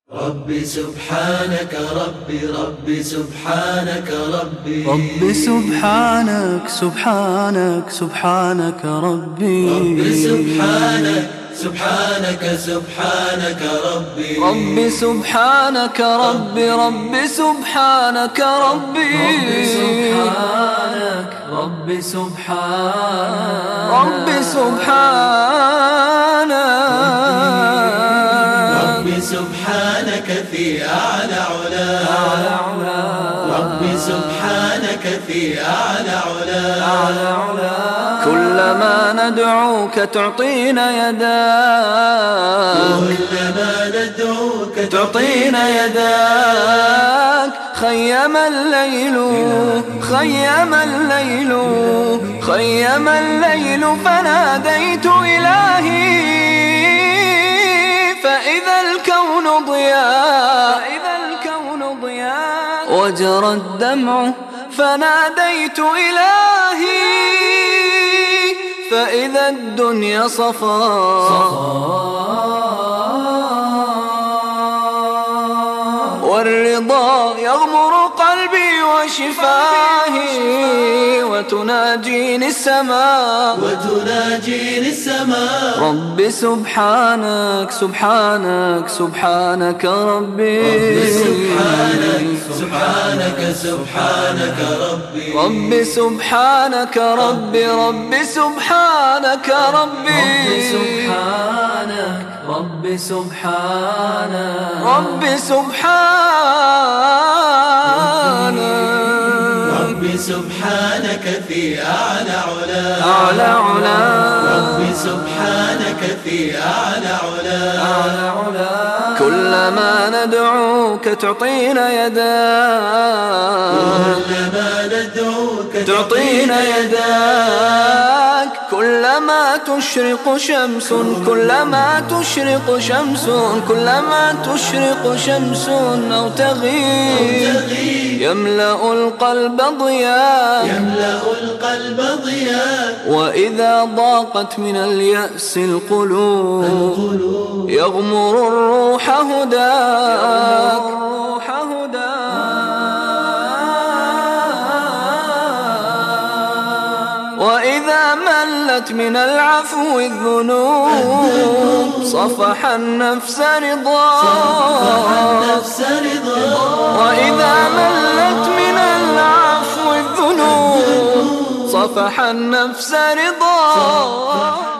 ربي سبحانك ربي ربي سبحانك ربي ربي سبحانك سبحانك سبحانك ربي ربي سبحانك سبحانك سبحانك ربي ربي سبحانك ربي ربي سبحانك ربي ربي سبحانك ربي سبحانك ربي سبحانك في أعلى علا ربي سبحانك في أعلى علا كلما ندعوك تعطينا يداك كلما ندعوك تعطينا يداك خيم الليل خيم الليل خيم الليل فناديت إلهي فإذا الكون ضياء وجرى الدمع فناديت إلهي فإذا الدنيا والرضا يغمر قلبي وشفاهي وتناجيني السماء ربي سبحانك سبحانك سبحانك ربي سبحانك سبحانك ربي ربي سبحانك ربي ربي سبحانك ربي ربي سبحانك ربي سبحانك ربي سبحانك في أعلى علا ربي سبحانك في أعلى علا كلما ندعوك تعطينا يداك كلما ندعوك تعطينا يداك كلما تشرق شمس كلما تشرق شمس كلما تشرق شمس أو تغيب يملأ القلب ضياء وإذا ضاقت من اليأس القلوب يغمر الروح هداك وإذا ملت من العفو الذنوب صفح النفس رضاك وإذا ملت من العفو الذنوب صفح النفس رضاك